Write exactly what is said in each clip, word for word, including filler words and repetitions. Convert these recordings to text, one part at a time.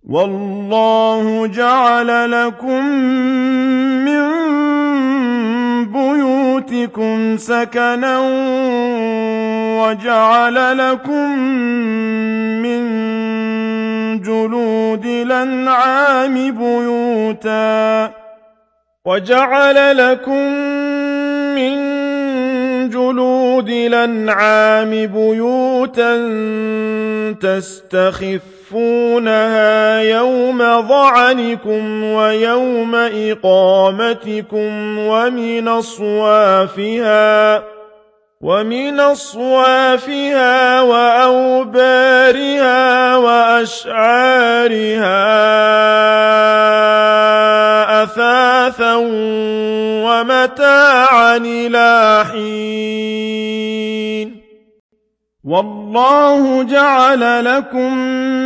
وَاللَّهُ جَعَلَ لَكُم مِّن بُيُوتِكُمْ سَكَنًا وَجَعَلَ لَكُم مِّن جُلُودِ الْأَنْعَامِ بُيُوتًا وَجَعَلَ لَكُم مِّن جُلُودِ الْأَنْعَامِ بُيُوتًا تَسْتَخِفُّونَهَا يَوْمَ ظَعَنِكُمْ وَيَوْمَ إِقَامَتِكُمْ وَمِنْ أَصْوَافِهَا وَمِنْ أَصْوَافِهَا وَأَوْبَارِهَا وَأَشْعَارِهَا أَثَاثًا وَمَتَاعًا إِلَىٰ حِينٍ وَاللَّهُ جَعَلَ لَكُم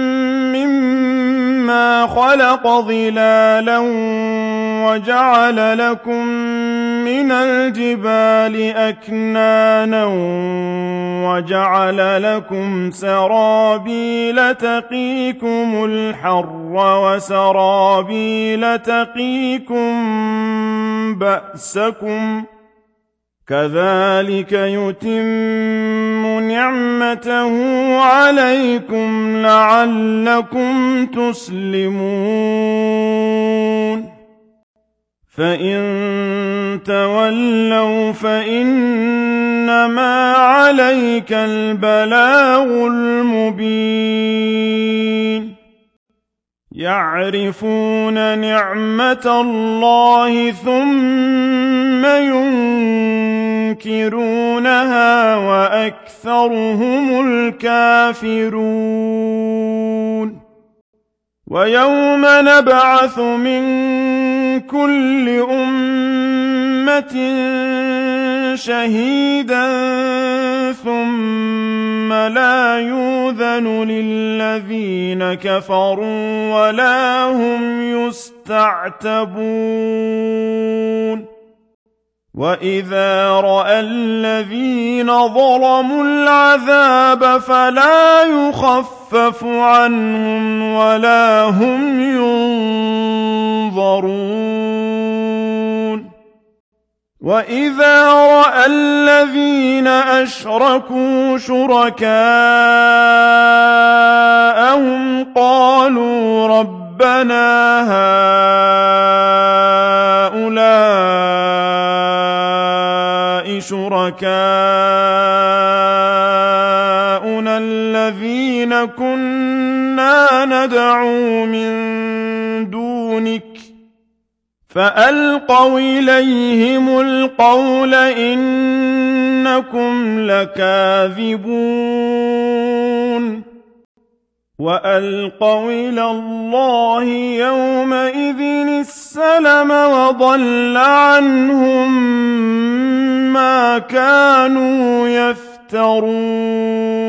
مِّمَّا خَلَقَ ظِلَالًا وَجَعَلَ لَكُم مِّنَ الْجِبَالِ أَكْنَانًا وَجَعَلَ لَكُمْ سَرَابِيلَ تَقِيكُمُ الْحَرَّ وَسَرَابِيلَ تَقِيكُم بَأْسَكُمْ ۚ كَذَٰلِكَ يُتِمُّ نِعْمَتَهُ عَلَيْكُمْ لَعَلَّكُمْ تُسْلِمُونَ فَإِن تَوَلَّوْا فَإِنَّمَا عَلَيْكَ الْبَلَاغُ الْمُبِينُ يَعْرِفُونَ نِعْمَتَ اللَّهِ ثُمَّ يُنكِرُونَهَا وَأَكْثَرُهُمُ الْكَافِرُونَ وَيَوْمَ نَبْعَثُ مِن كُلِّ أُمَّةٍ شَهِيدًا ثُمَّ لَا يُؤْذَنُ لِلَّذِينَ كَفَرُوا وَلَا هُمْ يُسْتَعْتَبُونَ وَإِذَا رَأَى الَّذِينَ ظَلَمُوا الْعَذَابَ فَلَا يُخَفَّفُ عَنْهُمْ وَلَا هُمْ يُنظَرُونَ وَإِذَا رَأَى الَّذِينَ أَشْرَكُوا شُرَكَاءَهُمْ قَالُوا رَبَّنَا هَٰؤُلَاءِ شُرَكَاؤُنَا الَّذِينَ كُنَّا نَدْعُو مِن دُونِكَ فَأَلْقَوْا إِلَيْهِمُ الْقَوْلَ إِنَّكُمْ لَكَاذِبُونَ وَأَلْقَوْا إِلَى اللَّهِ يَوْمَئِذٍ السَّلَمَ وَضَلَّ عَنْهُم مَّا كَانُوا يَفْتَرُونَ